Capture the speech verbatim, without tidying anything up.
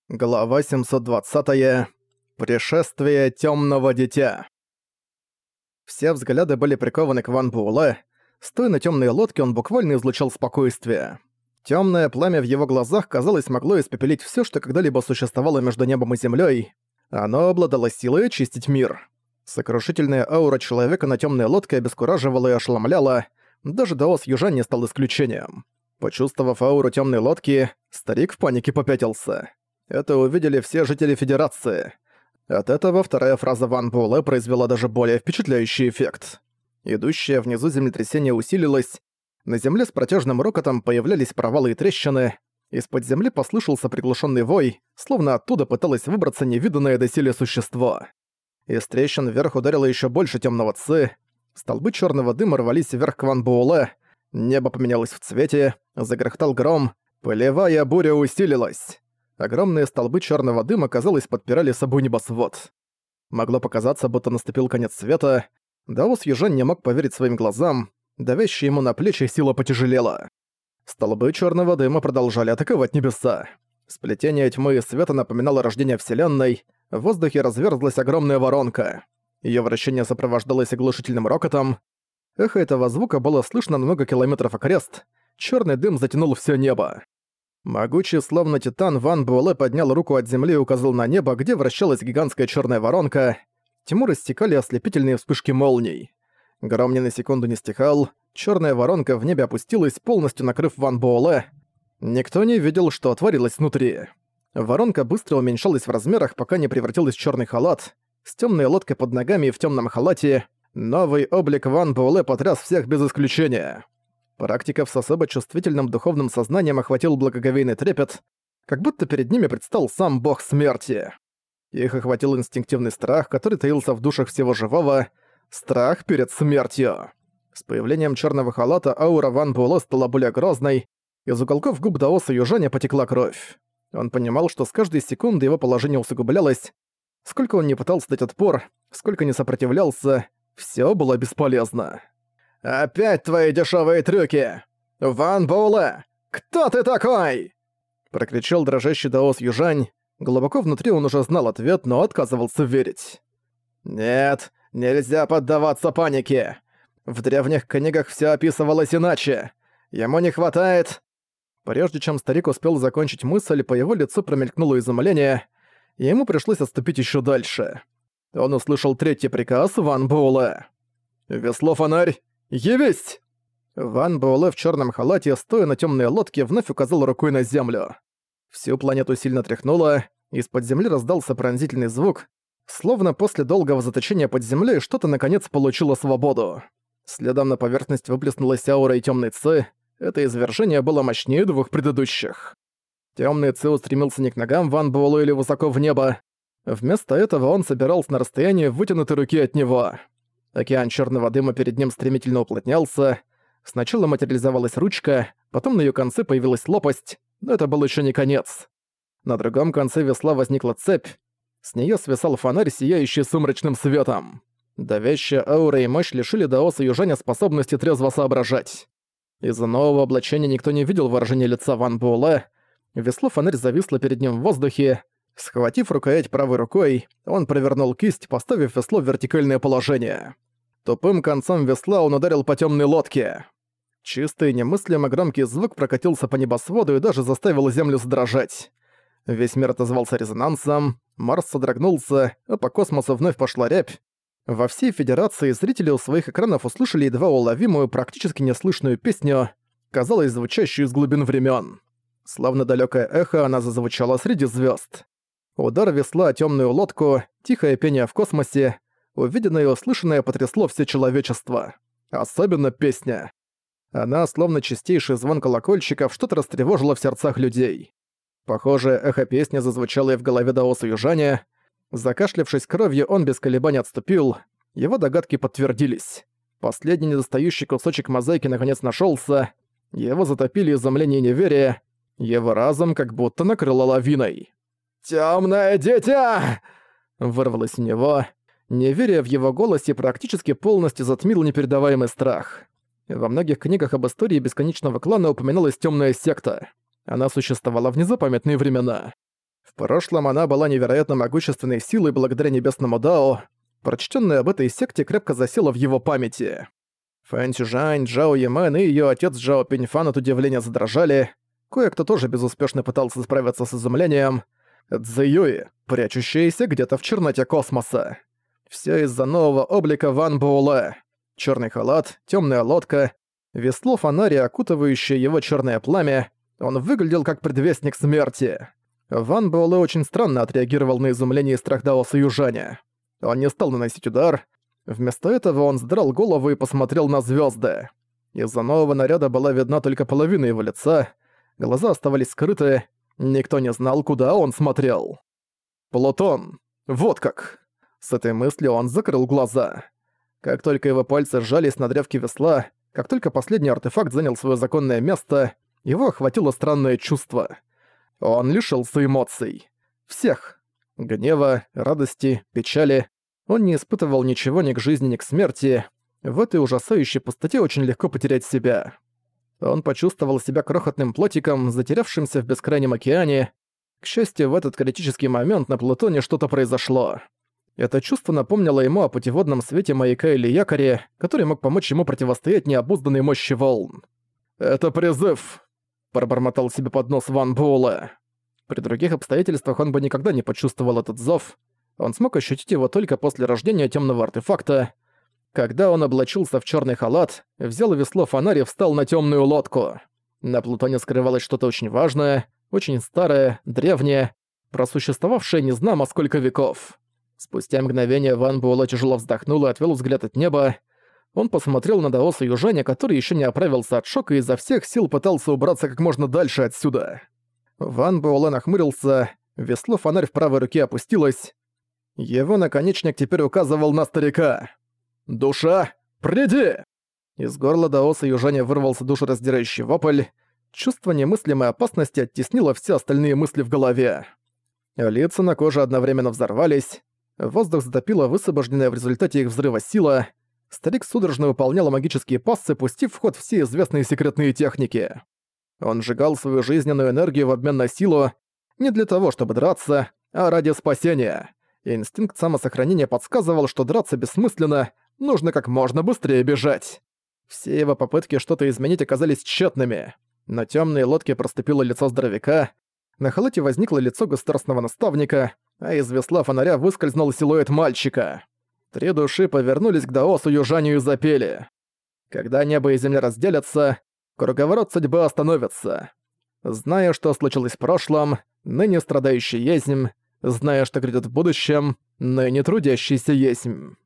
Глава семьсот двадцать. Пришествие Тёмного Дитя. Все взгляды были прикованы к Ван Буэлэ. Стоя на тёмной лодке, он буквально излучал спокойствие. Тёмное пламя в его глазах, казалось, могло испепелить всё, что когда-либо существовало между небом и землёй. Оно обладало силой очистить мир. Сокрушительная аура человека на тёмной лодке обескураживала и ошеломляла. Даже Даос Южань не стал исключением. Почувствовав ауру тёмной лодки, старик в панике попятился. Это увидели все жители Федерации. От этого вторая фраза Ван Буэлэ произвела даже более впечатляющий эффект. Идущее внизу землетрясение усилилось. На земле с протяжным рокотом появлялись провалы и трещины. Из-под земли послышался приглушенный вой, словно оттуда пыталось выбраться невиданное доселе существо. Из трещин вверх ударило еще больше темного ци. Столбы черного дыма рвались вверх к Ван Буэлэ. Небо поменялось в цвете, загрохотал гром. Полевая буря усилилась. Огромные столбы черного дыма, казалось, подпирали собой небосвод. Могло показаться, будто наступил конец света. Даос Южань не мог поверить своим глазам. Давящая ему на плечи сила потяжелела. Столбы черного дыма продолжали атаковать небеса. Сплетение тьмы и света напоминало рождение Вселенной. В воздухе разверзлась огромная воронка. Её вращение сопровождалось оглушительным рокотом. Эхо этого звука было слышно на много километров окрест. Чёрный дым затянул всё небо. Могучий, словно титан, Ван Буэлэ поднял руку от земли и указал на небо, где вращалась гигантская черная воронка. Тьму рассекали ослепительные вспышки молний. Гром ни на секунду не стихал, черная воронка в небе опустилась, полностью накрыв Ван Буэлэ. Никто не видел, что творилось внутри. Воронка быстро уменьшалась в размерах, пока не превратилась в черный халат. С темной лодкой под ногами и в темном халате новый облик Ван Буэлэ потряс всех без исключения. Практиков с особо чувствительным духовным сознанием охватил благоговейный трепет, как будто перед ними предстал сам бог смерти. Их охватил инстинктивный страх, который таился в душах всего живого, страх перед смертью. С появлением черного халата аура Ван Буэлэ стала более грозной, из уголков губ Даоса Южаня потекла кровь. Он понимал, что с каждой секунды его положение усугублялось. Сколько он не пытался дать отпор, сколько не сопротивлялся, всё было бесполезно. «Опять твои дешевые трюки! Ван Буэлэ! Кто ты такой?» Прокричал дрожащий Даос Южань. Глубоко внутри он уже знал ответ, но отказывался верить. «Нет, нельзя поддаваться панике. В древних книгах всё описывалось иначе. Ему не хватает...» Прежде чем старик успел закончить мысль, по его лицу промелькнуло изумление, и ему пришлось отступить ещё дальше. Он услышал третий приказ Ван Буэлэ. «Весло-фонарь! Явись!» Ван Буэлэ в черном халате, стоя на темной лодке, вновь указал рукой на землю. Всю планету сильно тряхнуло, из-под земли раздался пронзительный звук, словно после долгого заточения под землей что-то наконец получило свободу. Следом на поверхность выплеснулась аура и темный ци. Это извержение было мощнее двух предыдущих. Темный ци устремился не к ногам Ван Буэлэ или высоко в небо. Вместо этого он собирался на расстоянии вытянутой руки от него. Океан черного дыма перед ним стремительно уплотнялся. Сначала материализовалась ручка, потом на ее конце появилась лопасть, но это был еще не конец. На другом конце весла возникла цепь. С нее свисал фонарь, сияющий сумрачным светом. Давящая аура и мощь лишили Даоса Южаня способности трезво соображать. Из-за нового облачения никто не видел выражения лица Ван Буэлэ. Весло-фонарь зависло перед ним в воздухе. Схватив рукоять правой рукой, он провернул кисть, поставив весло в вертикальное положение. Тупым концом весла он ударил по темной лодке. Чистый, немыслимо громкий звук прокатился по небосводу и даже заставил землю задрожать. Весь мир отозвался резонансом, Марс содрогнулся, а по космосу вновь пошла рябь. Во всей Федерации зрители у своих экранов услышали едва уловимую, практически неслышную песню, казалось, звучащую из глубин времен. Словно далекое эхо, она зазвучала среди звезд. Удар весла о темную лодку, тихое пение в космосе, увиденное и услышанное потрясло все человечество. Особенно песня. Она, словно чистейший звон колокольчиков, что-то растревожило в сердцах людей. Похоже, эхо песни зазвучало и в голове Даоса Южаня. Закашлявшись кровью, он без колебаний отступил. Его догадки подтвердились. Последний недостающий кусочек мозаики наконец нашелся. Его затопили изумление и неверие. Его разум как будто накрыло лавиной. «Тёмное дитя!» вырвалось у него. Неверие в его голосе практически полностью затмило непередаваемый страх. Во многих книгах об истории Бесконечного Клана упоминалась Тёмная Секта. Она существовала в незапамятные времена. В прошлом она была невероятно могущественной силой благодаря небесному Дао. Прочтённое об этой секте крепко засело в его памяти. Фэн Цюжань, Джао Ямэн и её отец Джао Пиньфан от удивления задрожали. Кое-кто тоже безуспешно пытался справиться с изумлением. Цзэюи, прячущаяся где-то в черноте космоса. Всё из-за нового облика Ван Буэлэ. Чёрный халат, тёмная лодка, весло фонаря, окутывающее его чёрное пламя. Он выглядел как предвестник смерти. Ван Буэлэ очень странно отреагировал на изумление и страх Даоса Южаня. Он не стал наносить удар. Вместо этого он сдрал голову и посмотрел на звёзды. Из-за нового наряда была видна только половина его лица, глаза оставались скрыты, никто не знал, куда он смотрел. Плутон. Вот как. С этой мыслью он закрыл глаза. Как только его пальцы сжались на древке весла, как только последний артефакт занял своё законное место, его охватило странное чувство. Он лишился эмоций. Всех. Гнева, радости, печали. Он не испытывал ничего ни к жизни, ни к смерти. В этой ужасающей пустоте очень легко потерять себя. Он почувствовал себя крохотным плотиком, затерявшимся в бескрайнем океане. К счастью, в этот критический момент на Плутоне что-то произошло. Это чувство напомнило ему о путеводном свете маяка или якоре, который мог помочь ему противостоять необузданной мощи волн. «Это призыв!» – пробормотал себе под нос Ван Буэлэ. При других обстоятельствах он бы никогда не почувствовал этот зов. Он смог ощутить его только после рождения тёмного артефакта. Когда он облачился в чёрный халат, взял весло фонарь и встал на тёмную лодку. На Плутоне скрывалось что-то очень важное, очень старое, древнее, просуществовавшее незнамо сколько веков. Спустя мгновение Ван Буэлэ тяжело вздохнул и отвел взгляд от неба. Он посмотрел на Даоса Южаня, который еще не оправился от шока и изо всех сил пытался убраться как можно дальше отсюда. Ван Буэлэ нахмурился, весло-фонарь в правой руке опустилось. Его наконечник теперь указывал на старика. «Душа, приди!» Из горла Даоса Южаня вырвался душераздирающий вопль. Чувство немыслимой опасности оттеснило все остальные мысли в голове. Лица на коже одновременно взорвались. Воздух затопило высвобожденная в результате их взрыва сила. Старик судорожно выполнял магические пассы, пустив в ход все известные секретные техники. Он сжигал свою жизненную энергию в обмен на силу не для того, чтобы драться, а ради спасения. Инстинкт самосохранения подсказывал, что драться бессмысленно, нужно как можно быстрее бежать. Все его попытки что-то изменить оказались тщетными. На тёмной лодке проступило лицо здоровяка, на халате возникло лицо государственного наставника, а из весла фонаря выскользнул силуэт мальчика. Три души повернулись к Даосу Южаню и запели. Когда небо и земля разделятся, круговорот судьбы остановится. Зная, что случилось в прошлом, ныне страдающий есмь, зная, что грядет в будущем, ныне трудящийся есмь.